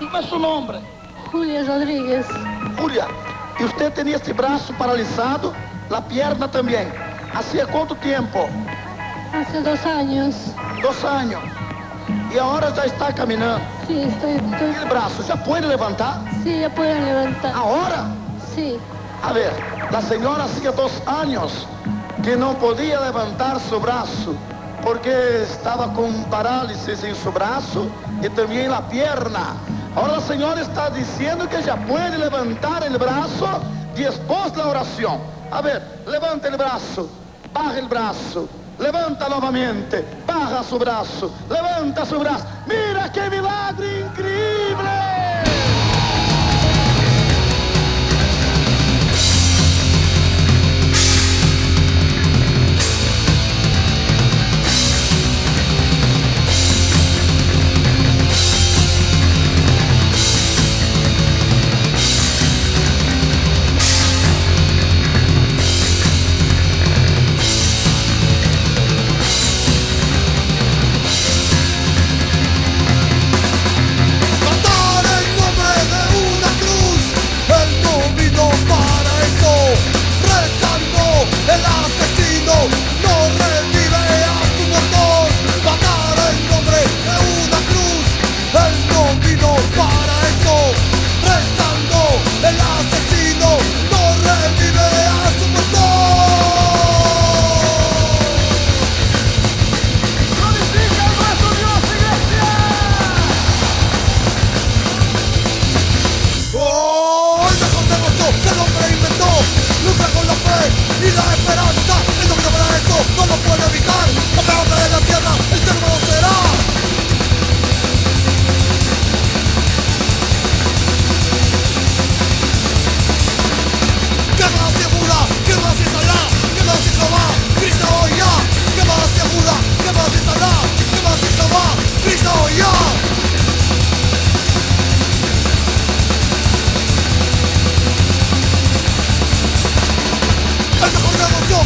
¿Cómo es su nombre? Julia Rodríguez. Julia, ¿y usted tenía este brazo paralizado, la pierna también? ¿Hacía cuánto tiempo? Hace 2 años. 2 años. ¿Y ahora ya está caminando? Sí, estoy... ¿Y el brazo ya puede levantar? Sí, ya puedo levantar. ¿Ahora? Sí. A ver, la señora hacía 2 años que no podía levantar su brazo porque estaba con parálisis en su brazo y también en la pierna. Ahora la señora está diciendo que ya puede levantar el brazo después de la oración. A ver, levanta el brazo, baja el brazo, levanta nuevamente, baja su brazo, levanta su brazo. ¡Mira qué milagro increíble!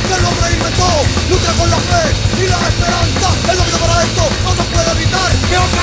Lucha con la fe y la esperanza, es lo que para esto no se puede evitar.